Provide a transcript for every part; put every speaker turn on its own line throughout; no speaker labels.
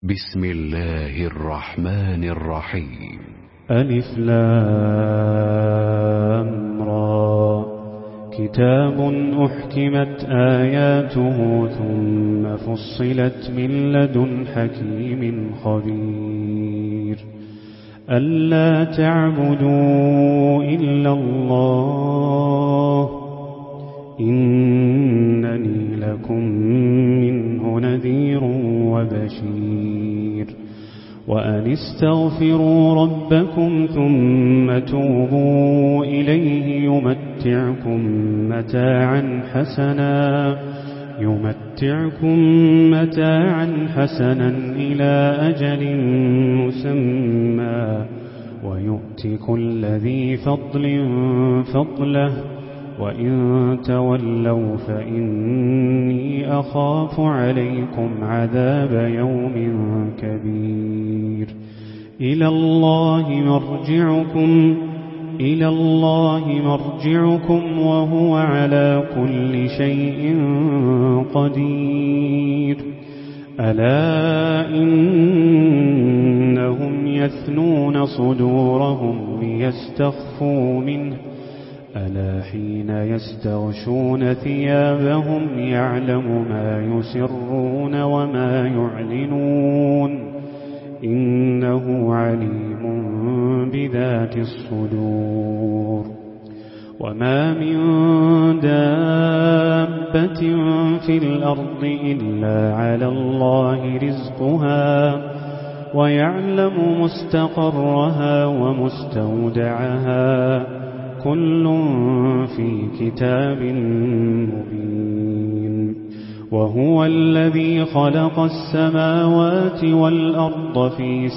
بسم الله الرحمن الرحيم.
ألف لام را. كتاب أحكمت آياته ثم فصلت من لدن حكيم خبير. ألا تعبدوا إلا الله إنني لكم منه نذير وبشير. وأن استغفروا ربكم ثم توبوا إليه يمتعكم متاعا حسنا إلى أجل مسمى ويؤت كل ذي فضل فضله وإن تولوا فإني أخاف عليكم عذاب يوم كبير. إلى الله مرجعكم وهو على كل شيء قدير. ألا إنهم يثنون صدورهم ليستخفوا منه ألا حين يستغشون ثيابهم يعلم ما يسرون وما يعلنون إنه عليم بذات الصدور. وما من دابة في الأرض إلا على الله رزقها ويعلم مستقرها ومستودعها كل في كتاب مبين. وهو الذي خلق السماوات والأرض في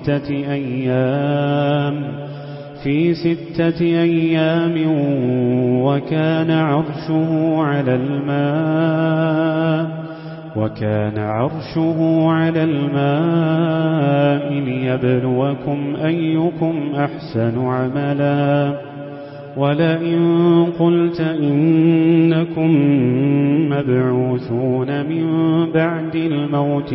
ستة أيام وكان عرشه على الماء ليبلوكم أيكم أحسن عملا. ولئن قلت إنكم مبعوثون من بعد الموت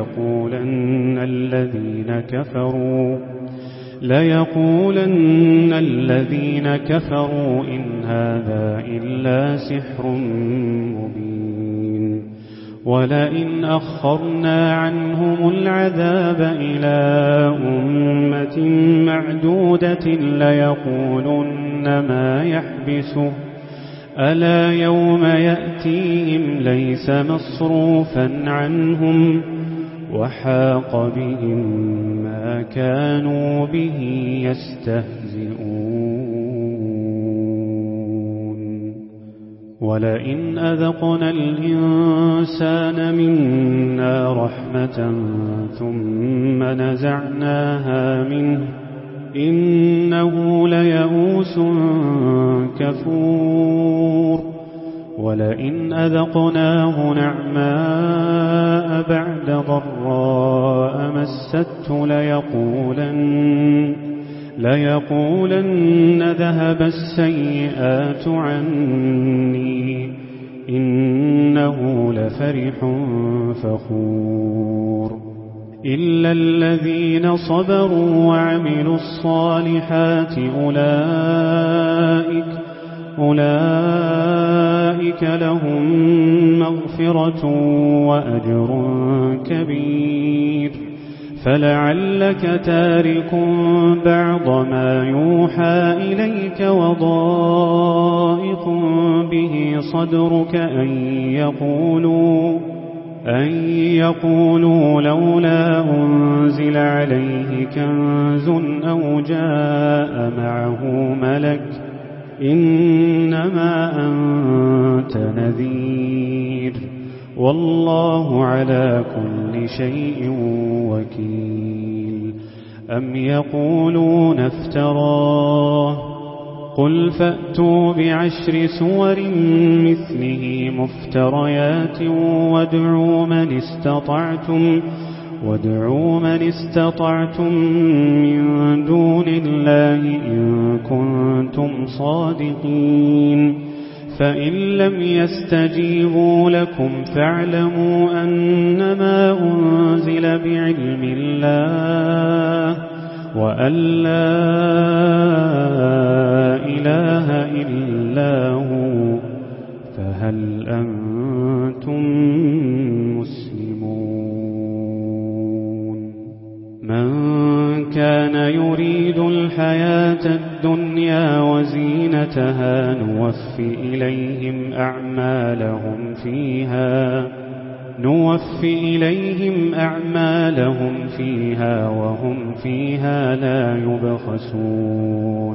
ليقولن الذين كفروا إن هذا إلا سحر مبين. ولئن أخرنا عنهم العذاب إلى أمة معدودة ليقولن ما يحبسه ألا يوم يأتيهم ليس مصروفا عنهم وحاق بهم ما كانوا به يستهزئون. ولئن أذقنا الإنسان منا رحمة ثم نزعناها منه إنه ليئوس كفور. ولئن أذقناه نعماء بعد ضراء مسته ليقولن ذهب السيئات عني إنه لفرح فخور. إلا الذين صبروا وعملوا الصالحات أولئك لهم مغفرة وأجر كبير. فلعلك تارك بعض ما يوحى إليك وضائق به صدرك أن يقولوا لولا أنزل عليه كنز أو جاء معه ملك إنما أنت نذير والله على كل شيء وكيل. أم يقولون افتراه قل فأتوا بعشر سور مثله مفتريات وادعوا من استطعتم من دون الله إن كنتم صادقين فإن لم يستجيبوا لكم فاعلموا أنما أنزل بعلم الله وأن لا إله إلا هو فهل أنتم مسلمون؟ من كان يريد الحياة الدنيا وزينتها نوفي إليهم أعمالهم فيها وهم فيها لا يبخسون.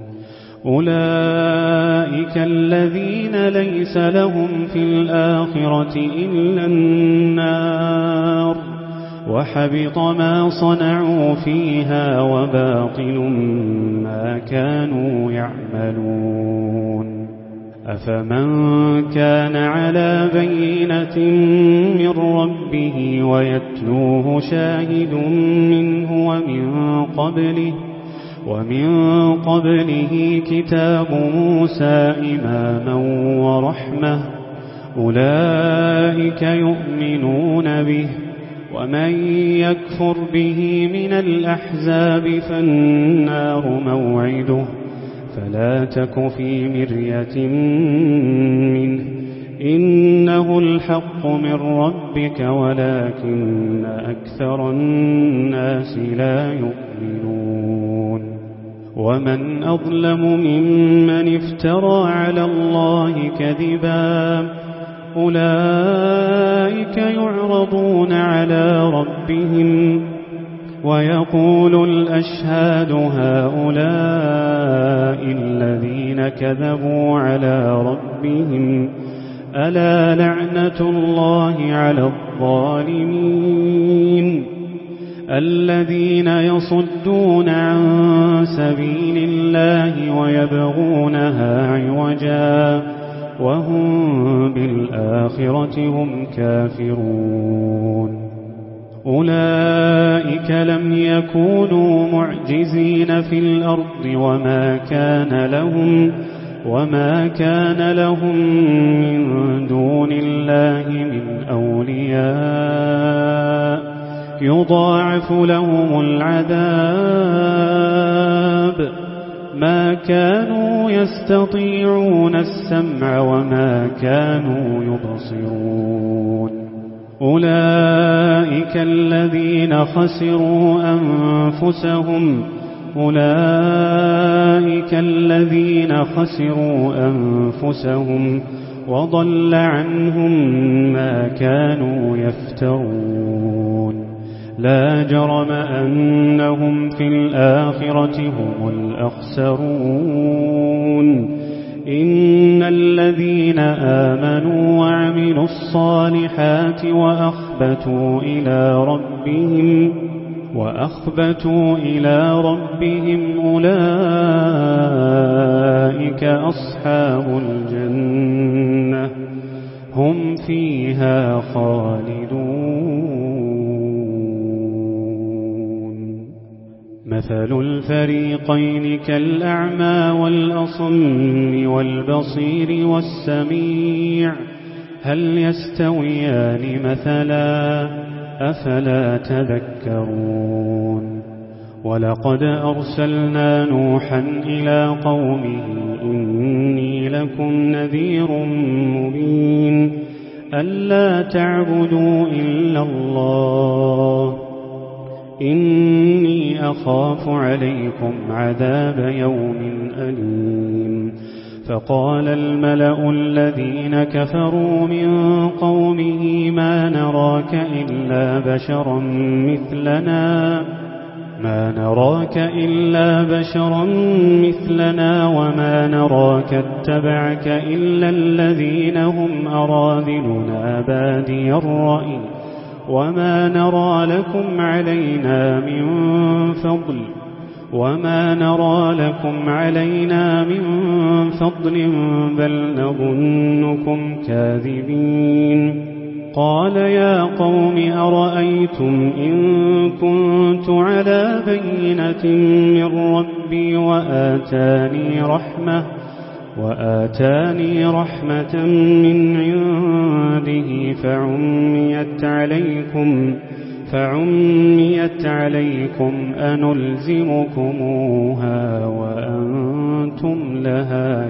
أولئك الذين ليس لهم في الآخرة إلا النار وحبط ما صنعوا فيها وباطل ما كانوا يعملون. أفمن كان على بينة من ربه ويتلوه شاهد منه ومن قبله كتاب موسى إماما ورحمة أولئك يؤمنون به ومن يكفر به من الأحزاب فالنار موعده فلا تك في مرية منه إنه الحق من ربك ولكن أكثر الناس لا يؤمنون. ومن أظلم ممن افترى على الله كذبا أولئك يعرضون على ربهم ويقول الأشهاد هؤلاء الذين كذبوا على ربهم ألا لعنة الله على الظالمين الذين يصدون عن سبيل الله ويبغونها عوجا وهم بالآخرة هم كافرون. أولئك لم يكونوا معجزين في الأرض وما كان لهم من دون الله من أولياء يضاعف لهم العذاب ما كانوا يستطيعون السمع وما كانوا يبصرون. أولئك الذين خسروا أنفسهم وضل عنهم ما كانوا يفترون. لا جرم أنهم في الآخرة هم الأخسرون. إن الذين آمنوا وعملوا الصالحات وأخبتوا إلى ربهم أولئك أصحاب الجنة هم فيها خالدون. مثل الفريقين كالأعمى والأصم والبصير والسميع هل يستويان مثلا أفلا تذكرون. ولقد أرسلنا نوحا إلى قومه إني لكم نذير مبين ألا تعبدوا إلا الله إني أخاف عليكم عذاب يوم أليم. فقال الملأ الذين كفروا من قومه ما نراك إلا بشرا مثلنا وما نراك اتبعك إلا الذين هم أراذلنا بادي الرأي وما نرى لكم علينا من فضل بل نظنكم كاذبين. قال يا قوم أرأيتم إن كنت على بينة من ربي وآتاني رحمة من عنده فعميت عليكم أنلزمكموها وأنتم لها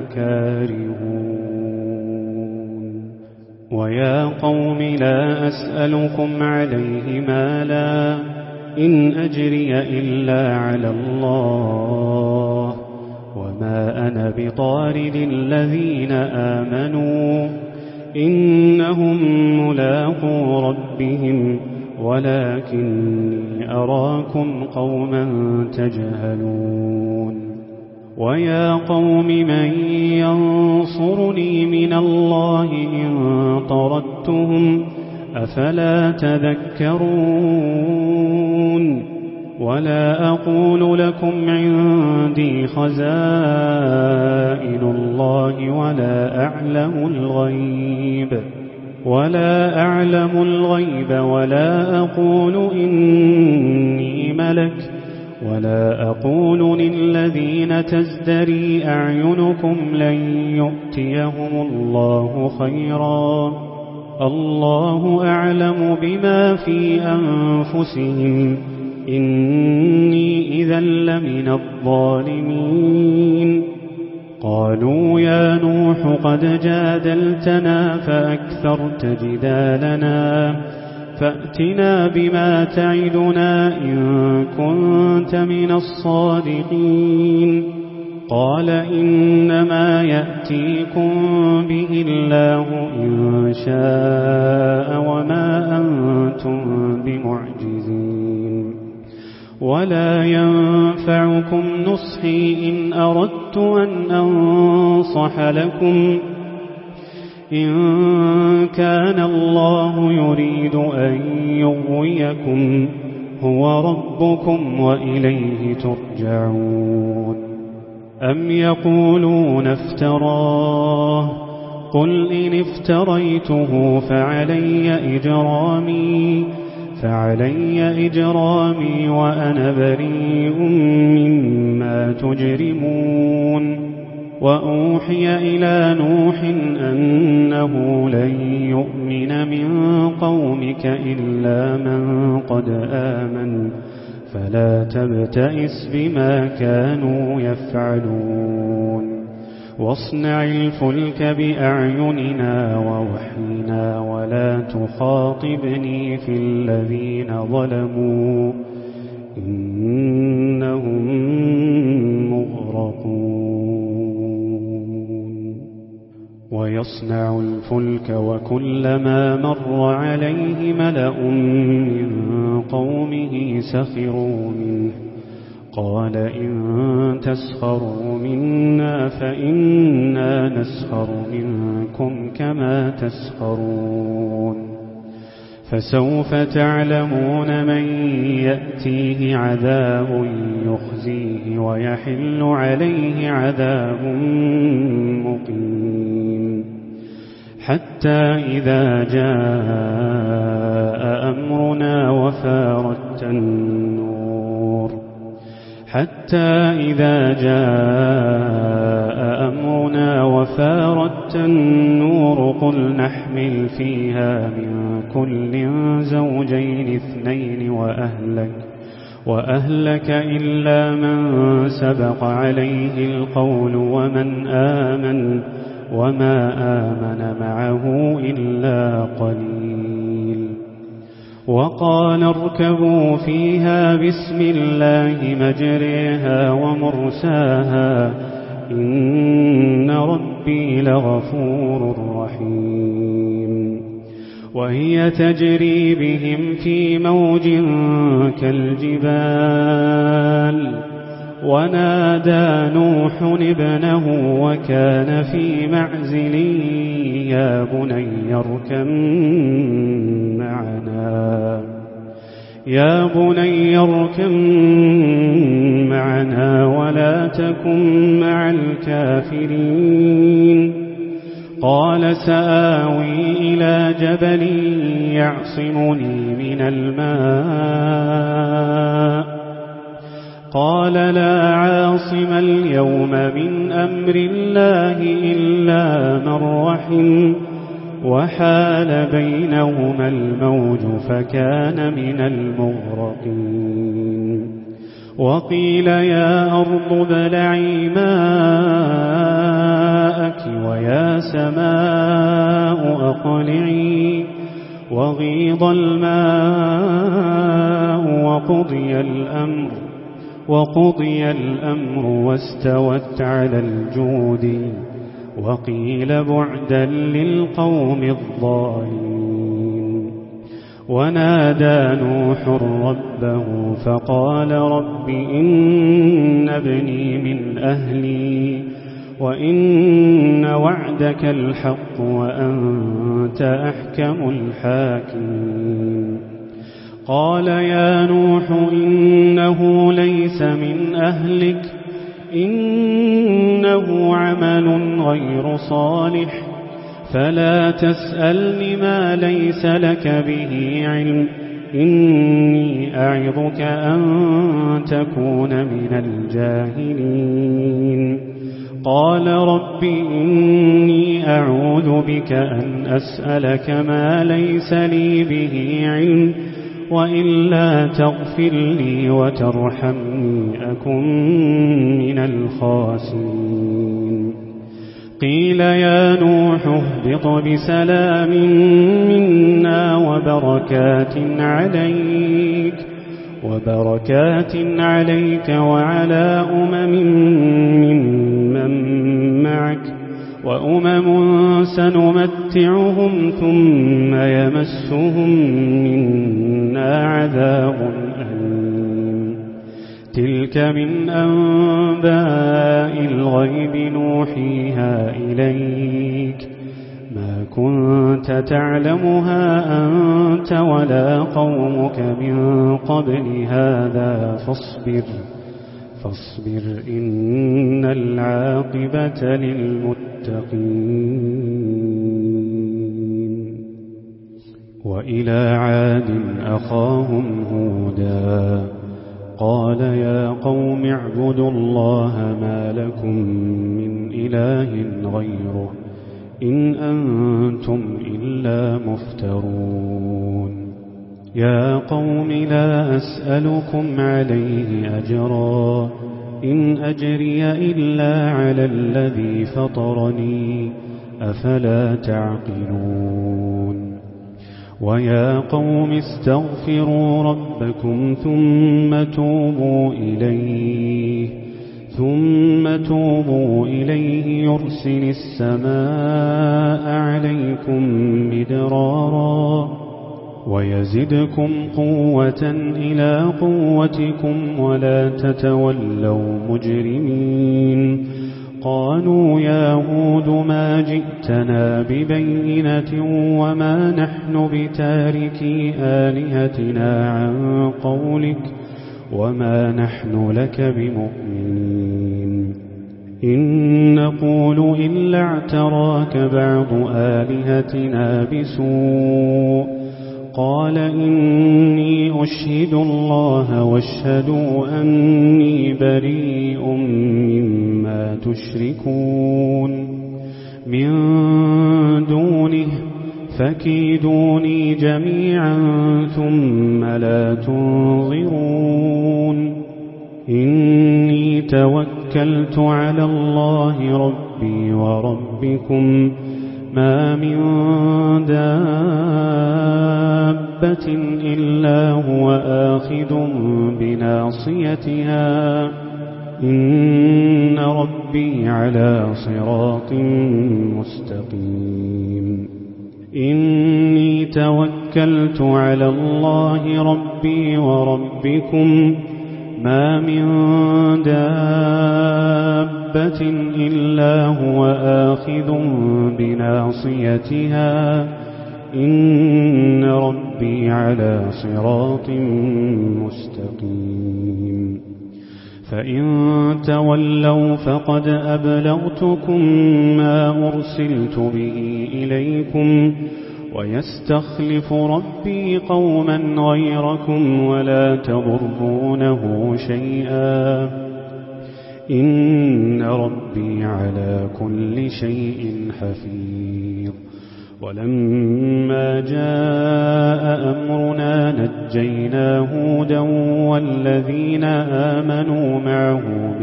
كارهون ويا قوم لا أسألكم عليه مالا إن أجري إلا على الله وما أنا بطارد الذين آمنوا إنهم ملاقو ربهم ولكني أراكم قوما تجهلون ويا قوم من ينصرني من الله إن طردتهم أفلا تذكرون ولا أقول لكم عندي خزائن الله ولا أعلم الغيب ولا أقول إني ملك ولا أقول للذين تزدري أعينكم لن يؤتيهم الله خيرا الله أعلم بما في أنفسهم إني إذا لمن الظالمين قالوا يا نوح قد جادلتنا فأكثرت جدالنا فأتنا بما تعدنا إن كنت من الصادقين قال إنما يأتيكم به الله إن شاء وما أنتم بمعجزين ولا ينفعكم نصحي إن أردت أن أنصح لكم إن كان الله يريد أن يغويكم هو ربكم وإليه ترجعون أم يقولون افتراه قل إن افتريته فعلي إجرامي وأنا بريء مما تجرمون وأوحي إلى نوح أنه لن يؤمن من قومك إلا من قد آمن فلا تبتئس بما كانوا يفعلون واصنع الفلك بأعيننا ووحينا ولا تخاطبني في الذين ظلموا إنهم مغرقون ويصنع الفلك وكلما مر عليه ملأ من قومه سخروا منه قال إن تسخروا منا فإنا نسخر منكم كما تسخرون فسوف تعلمون من يأتيه عذاب يخزيه ويحل عليه عذاب مقيم حتى إذا جاء أمرنا وفارت النور قل نحمل فيها من كل زوجين اثنين وأهلك إلا من سبق عليه القول ومن آمن وما آمن معه إلا قليل وقال اركبوا فيها بسم الله مجريها ومرساها إن ربي لغفور رحيم وهي تجري بهم في موج كالجبال ونادى نوح ابنه وكان في معزل يا بني اركب معنا ولا تكن مع الكافرين قال سآوي إلى جبل يعصمني من الماء قال لا عاصم اليوم من أمر الله إلا من رحم وحال بينهما الموج فكان من المغرقين وقيل يا أرض ابلعي ماءك ويا سماء أقلعي وغيض الماء وقضي الأمر واستوت على الجود وقيل بعدا للقوم الظالمين ونادى نوح ربه فقال رب إن ابني من أهلي وإن وعدك الحق وأنت أحكم الحاكمين قال يا نوح إنه ليس من أهلك إنه عمل غير صالح فلا تسألني ما ليس لك به علم إني أعظك أن تكون من الجاهلين قال رب إني أعوذ بك أن أسألك ما ليس لي به علم وإلا تغفر لي وترحمني أكن من الخاسرين قيل يا نوح اهبط بسلام منا وبركات عليك وعلى ممن معك وأمم سنمتعهم ثم يمسهم منا عذاب أليم تلك من أنباء الغيب نوحيها إليك ما كنت تعلمها أنت ولا قومك من قبل هذا فاصبر إن العاقبة للمتقين وإلى عاد أخاهم هودا قال يا قوم اعبدوا الله ما لكم من إله غيره إن أنتم إلا مفترون يا قوم لا أسألكم عليه أجرا إن أجري إلا على الذي فطرني أفلا تعقلون ويا قوم استغفروا ربكم ثم توبوا إليه يرسل السماء عليكم مدرارا ويزدكم قوة إلى قوتكم ولا تتولوا مجرمين قالوا يا هود ما جئتنا ببينة وما نحن بتاركي آلهتنا عن قولك وما نحن لك بمؤمنين إن نقول إلا اعتراك بعض آلهتنا بسوء قال إني أشهد الله واشهدوا أني بريء مما تشركون من دونه فكيدوني جميعا ثم لا تنظرون إني توكلت على الله ربي وربكم ما من دابة إلا هو آخذ بناصيتها إن ربي على صراط مستقيم إني توكلت على الله ربي وربكم ما من دابة إلا هو آخذ بناصيتها إن ربي على صراط مستقيم فإن تولوا فقد أبلغتكم ما أرسلت به إليكم ويستخلف ربي قوما غيركم ولا تضرونه شيئا إن ربي على كل شيء حفيظ. ولما جاء أمرنا نجينا هودا والذين آمنوا معه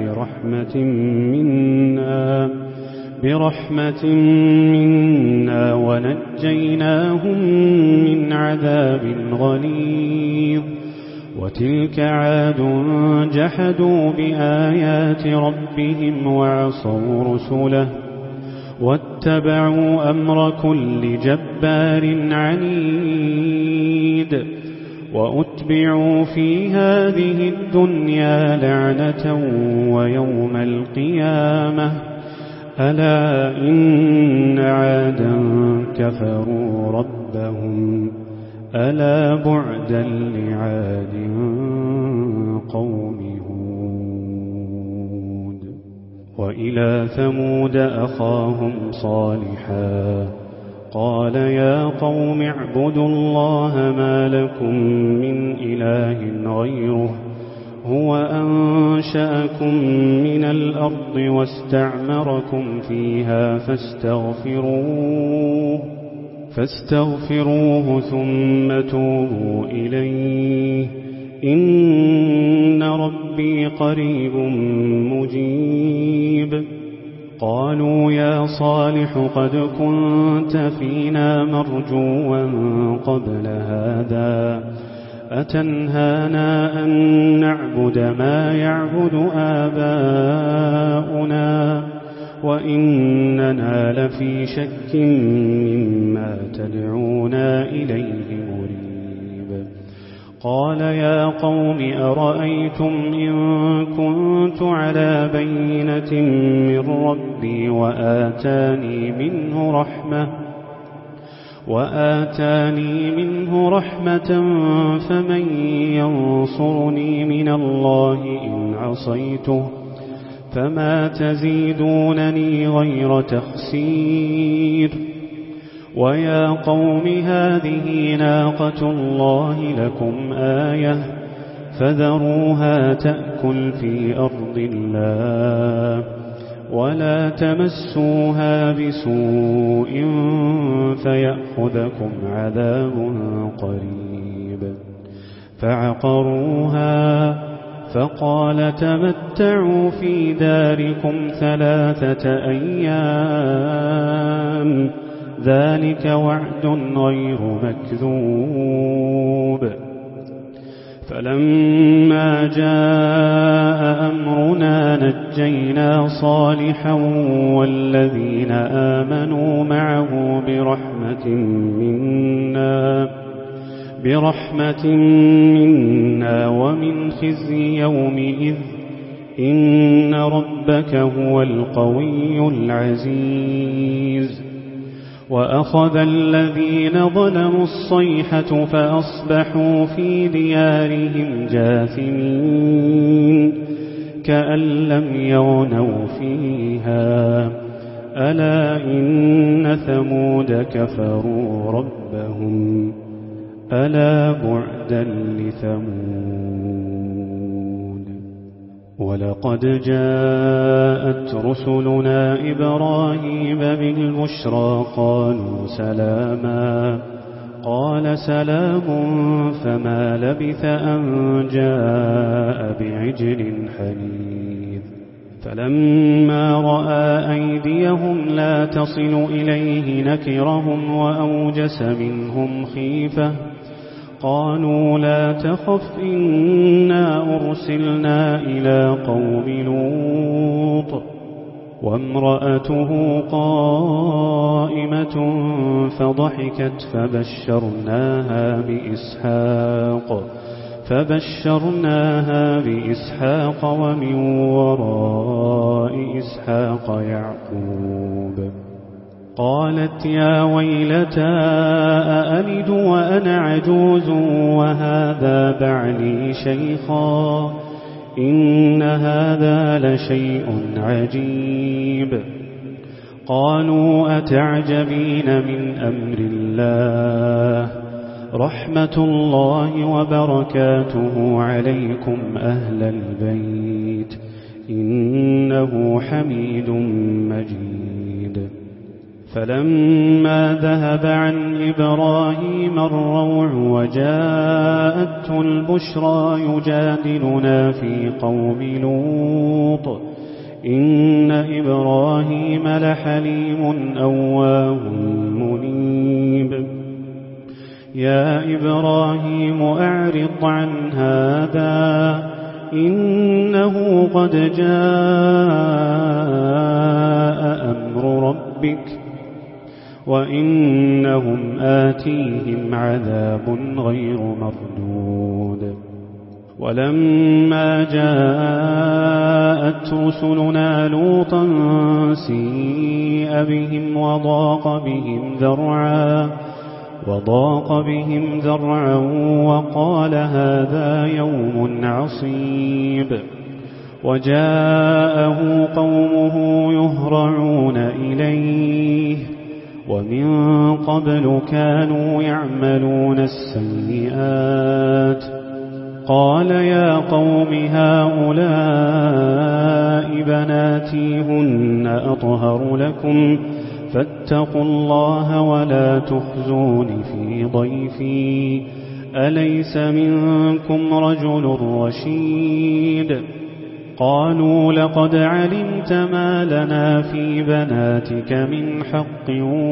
برحمة منا ونجيناهم من عذاب غليظ. وتلك عاد جحدوا بآيات ربهم وعصوا رسله واتبعوا أمر كل جبار عنيد. وأتبعوا في هذه الدنيا لعنة ويوم القيامة ألا إن عادا كفروا ربهم ألا بعدا لعاد قوم هود. وإلى ثمود أخاهم صالحا قال يا قوم اعبدوا الله ما لكم من إله غيره هو أنشأكم من الأرض واستعمركم فيها فاستغفروه ثم توبوا إليه إن ربي قريب مجيب. قالوا يا صالح قد كنت فينا مرجوا قبل هذا أتنهانا أن نعبد ما يعبد آباؤنا وإننا لفي شك مما تدعونا إليه مريب. قال يا قوم أرأيتم إن كنت على بينة من ربي وآتاني منه رحمة فمن ينصرني من الله إن عصيته فما تزيدونني غير تخسير. ويا قوم هذه ناقة الله لكم آية فذروها تأكل في أرض الله ولا تمسوها بسوء فيأخذكم عذاب قريب. فعقروها فقال تمتعوا في داركم 3 أيام ذلك وعد غير مكذوب. فلما جاء أمرنا نجينا صالحا والذين آمنوا معه برحمة منا ومن خزي يومئذ إن ربك هو القوي العزيز. وأخذ الذين ظلموا الصيحة فأصبحوا في ديارهم جاثمين كأن لم يغنوا فيها ألا إن ثمود كفروا ربهم ألا بعدا لثمود. ولقد جاءت رسلنا إبراهيم بالبشرى قالوا سلاما قال سلام فما لبث أن جاء بعجل حنيذ. فلما رأى أيديهم لا تصل إليه نكرهم وأوجس منهم خيفة قالوا لا تخف إنا أرسلنا إلى قوم لوط وامرأته قائمة فضحكت فبشرناها بإسحاق ومن وراء إسحاق يعقوب. قالت يا ويلتى أألد وأنا عجوز وهذا بعلي شيخا إن هذا لشيء عجيب. قالوا أتعجبين من أمر الله رحمة الله وبركاته عليكم أهل البيت إنه حميد مجيد. فلما ذهب عن إبراهيم الروع وجاءته البشرى يجادلنا في قوم لوط إن إبراهيم لحليم أواه منيب. يا إبراهيم أعرض عن هذا إنه قد جاء أمر ربك وإنهم آتيهم عذاب غير مردود. ولما جاءت رسلنا لوطا سيء بهم وضاق بهم ذرعا وقال هذا يوم عصيب. وجاءه قومه يهرعون إليه ومن قبل كانوا يعملون السيئات. قال يا قوم هؤلاء بناتي هن أطهر لكم فاتقوا الله ولا تخزون في ضيفي أليس منكم رجل رشيد. قالوا لقد علمت ما لنا في بناتك من حق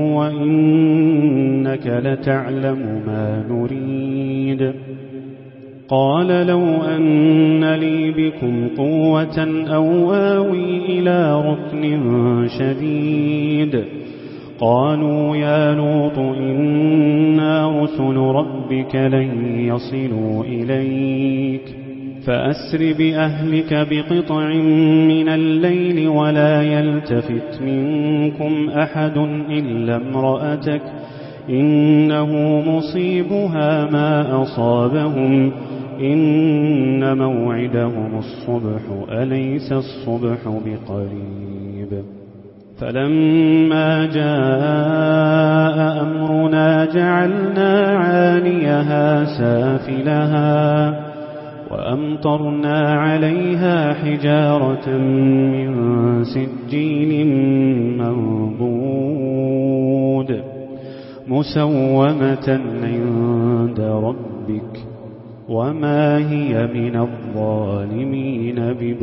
وإنك لتعلم ما نريد. قال لو أن لي بكم قوة أو آوي إلى ركن شديد. قالوا يا لوط إنا رسل ربك لن يصلوا إليك فأسر بأهلك بقطع من الليل ولا يلتفت منكم أحد إلا امرأتك إنه مصيبها ما أصابهم إن موعدهم الصبح أليس الصبح بقريب. فلما جاء أمرنا جعلنا عاليها سافلها وأمطرنا عليها حجارة من سجيل منضود مسومة عند ربك وما هي من الظالمين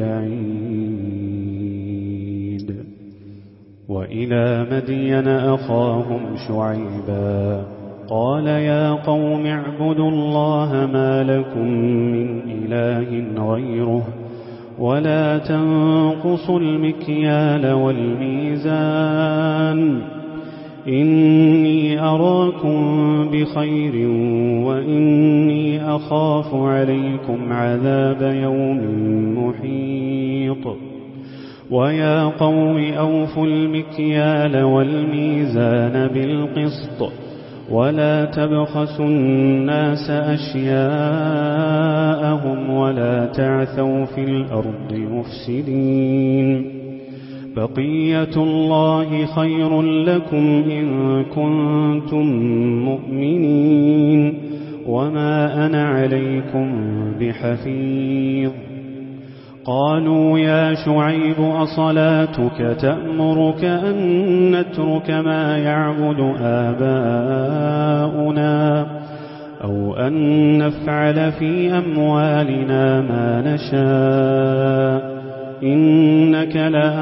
ببعيد. وإلى مدين أخاهم شعيبا قال يا قوم اعبدوا الله ما لكم من إله غيره ولا تنقصوا المكيال والميزان إني أراكم بخير وإني أخاف عليكم عذاب يوم محيط. ويا قوم أوفوا المكيال والميزان بالقسط ولا تبخسوا الناس أشياءهم ولا تعثوا في الأرض مفسدين. بقية الله خير لكم إن كنتم مؤمنين وما أنا عليكم بحفيظ. قالوا يا شعيب أصلاتك تأمرك أن نترك ما يعبد آباؤنا أو أن نفعل في أموالنا ما نشاء إنك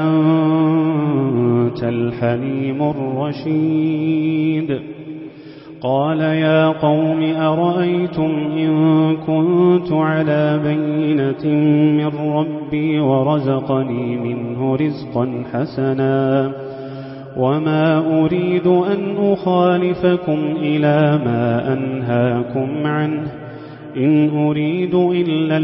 لأنت الحليم الرشيد. قال يا قوم أرأيتم إن كنت على بينة من ربي ورزقني منه رزقا حسنا وما أريد أن أخالفكم إلى ما أنهاكم عنه إن أريد إلا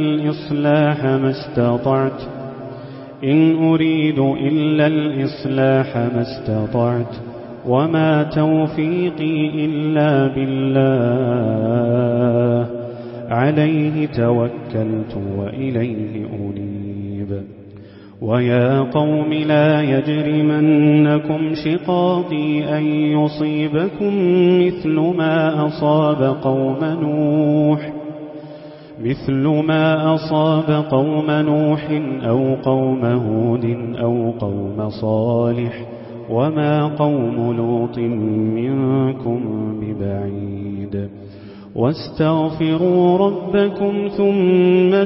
الإصلاح ما استطعت وما توفيقي إلا بالله عليه توكلت وإليه أنيب. ويا قوم لا يجرمنكم شقاقي أن يصيبكم مثل ما أصاب قوم نوح أو قوم هود أو قوم صالح وما قوم لوط منكم ببعيد واستغفروا ربكم ثم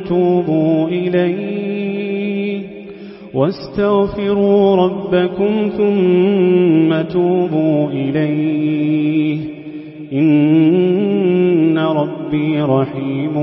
توبوا إليه إن ربي رحيم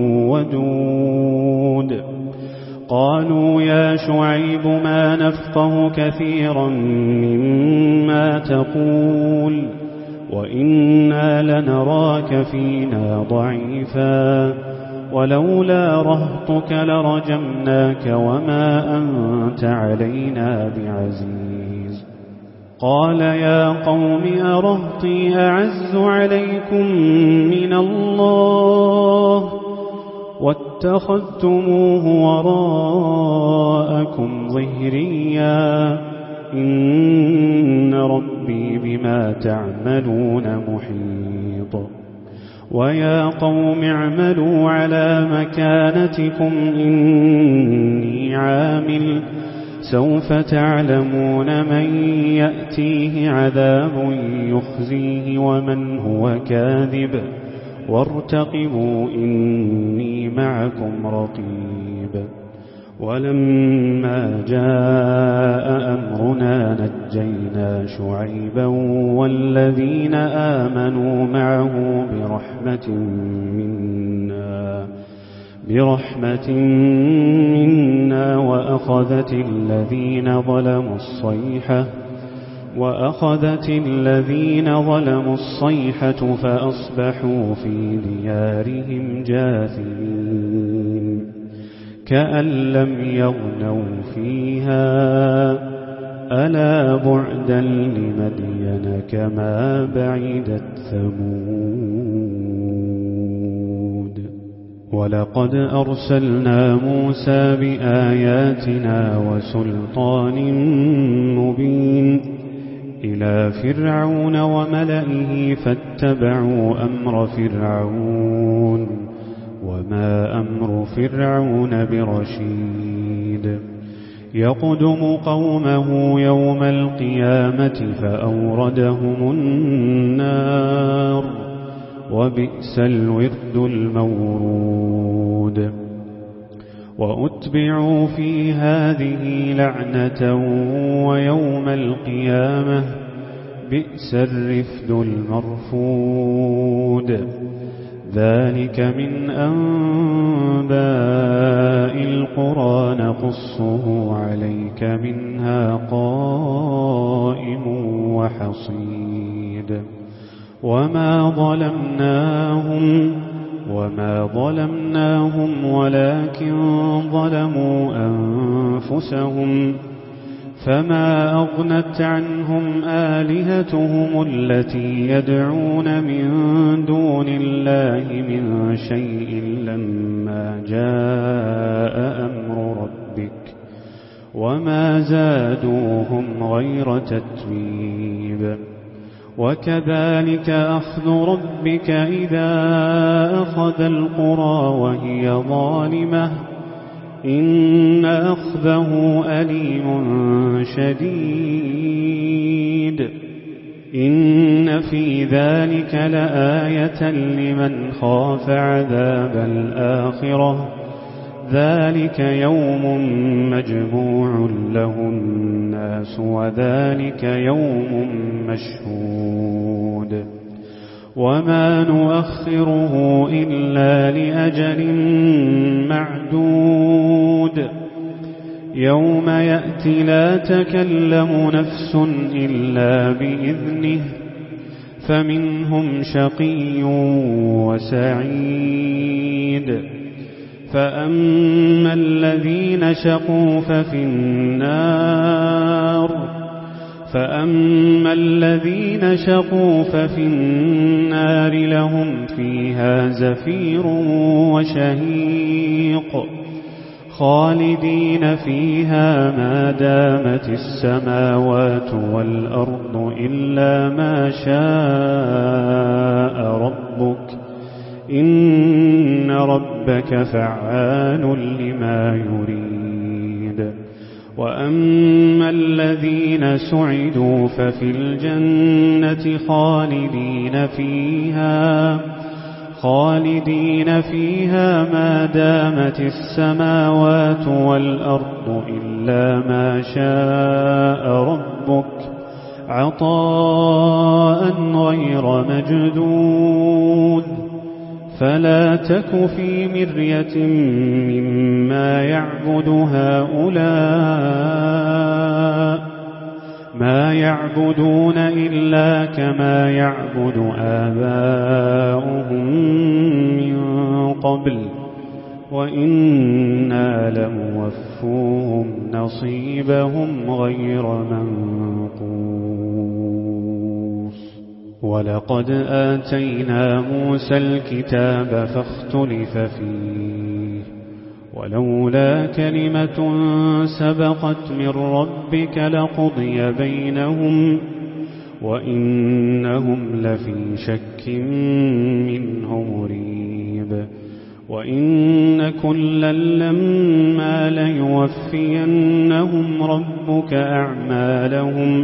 ودود. قالوا يا شعيب ما نفقه كثيرا مما تقول وإنا لنراك فينا ضعيفا ولولا رهطك لرجمناك وما أنت علينا بعزيز. قال يا قوم أرهطي أعز عليكم من الله واتخذتموه وراءكم ظهريا إن ربي بما تعملون محيط. ويا قوم اعملوا على مكانتكم إني عامل سوف تعلمون من يأتيه عذاب يخزيه ومن هو كاذب وارتقبوا إني معكم رقيب. ولما جاء أمرنا نجينا شعيبا والذين آمنوا معه برحمة منا وأخذت الذين ظلموا الصيحة فأصبحوا في ديارهم جاثمين كأن لم يغنوا فيها ألا بعدا لمدين كما بعدت ثمود. ولقد أرسلنا موسى بآياتنا وسلطان مبين إلى فرعون وملئه فاتبعوا أمر فرعون وما أمر فرعون برشيد. يقدم قومه يوم القيامة فأوردهم النار وبئس الورد المورود. وأتبعوا في هذه لعنة ويوم القيامة بئس الرفد المرفود. ذلك من أنباء القرى نقصه عليك منها قائم وحصيد. وما ظلمناهم ولكن ظلموا أنفسهم فما أغنت عنهم آلهتهم التي يدعون من دون الله من شيء لما جاء أمر ربك وما زادوهم غير تتبيب. وكذلك أخذ ربك إذا أخذ القرى وهي ظالمة إن أخذه أليم شديد. إن في ذلك لآية لمن خاف عذاب الآخرة ذلك يوم مجموع له الناس وذلك يوم مشهود. وما نؤخره إلا لأجل معدود يوم يأتي لا تكلم نفس إلا بإذنه فمنهم شقي وسعيد. فأما الذين شقوا ففي النار لهم فيها زفير وشهيق خالدين فيها ما دامت السماوات والأرض إلا ما شاء ربك إن ربك فعال لما يريد وأما الذين سعدوا ففي الجنة خالدين فيها ما دامت السماوات والأرض إلا ما شاء ربك عطاء غير مجدود فلا تك في مرية مما يعبد هؤلاء ما يعبدون إلا كما يعبد آباؤهم من قبل وإنا لموفوهم نصيبهم غير منقوص ولقد آتينا موسى الكتاب فاختلف فيه ولولا كلمة سبقت من ربك لقضي بينهم وإنهم لفي شك منه مريب وإن كلا لما ليوفينهم ربك أعمالهم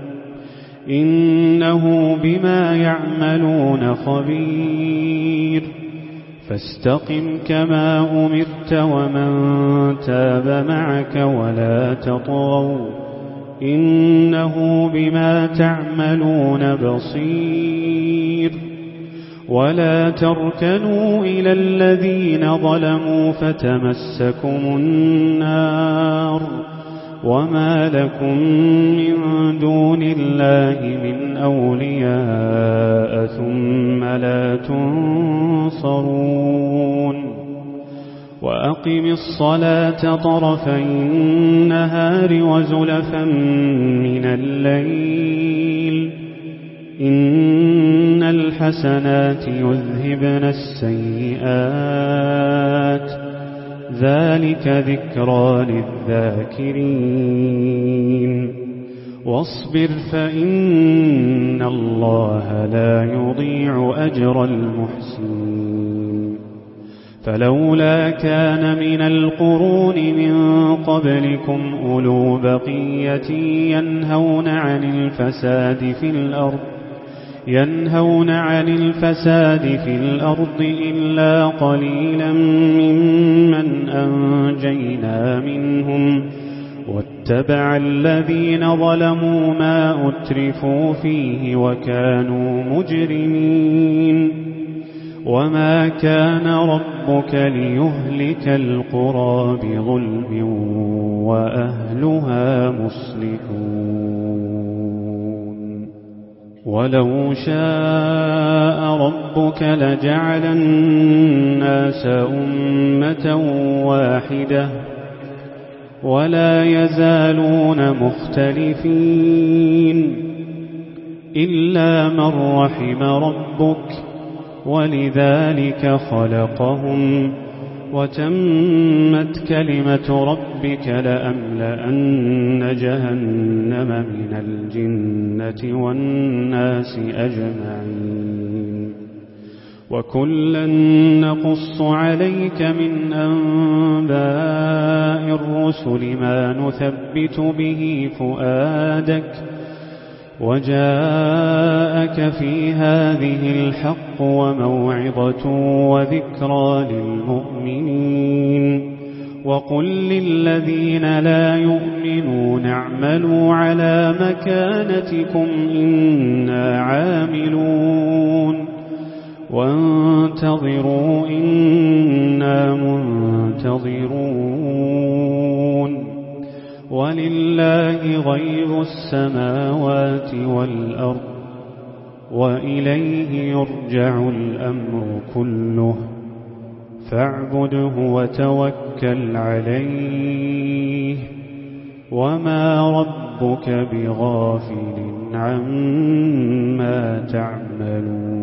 إنه بما يعملون خبير فاستقم كما أمرت ومن تاب معك ولا تطغوا إنه بما تعملون بصير ولا تركنوا إلى الذين ظلموا فتمسكم النار وما لكم من دون الله من أولياء ثم لا تنصرون وأقم الصلاة طرفي النهار وزلفا من الليل إن الحسنات يذهبن السيئات ذلك ذكرى للذاكرين واصبر فإن الله لا يضيع أجر المحسنين فلولا كان من القرون من قبلكم أولو بقية ينهون عن الفساد في الأرض إلا قليلا ممن أنجينا منهم واتبع الذين ظلموا ما أترفوا فيه وكانوا مجرمين وما كان ربك ليهلك القرى بظلم وأهلها مصلحون ولو شاء ربك لجعل الناس أمة واحدة ولا يزالون مختلفين إلا من رحم ربك ولذلك خلقهم وتمت كلمة ربك لأملأن جهنم من الجنة والناس أجمعين وكلا نقص عليك من أنباء الرسل ما نثبت به فؤادك وجاءك في هذه الحق وموعظة وذكرى للمؤمنين وقل للذين لا يؤمنون اعملوا على مكانتكم إنا عاملون وانتظروا إنا منتظرون ولله غيب السماوات والأرض وإليه يرجع الأمر كله فاعبده وتوكل عليه وما ربك بغافل عما تعملون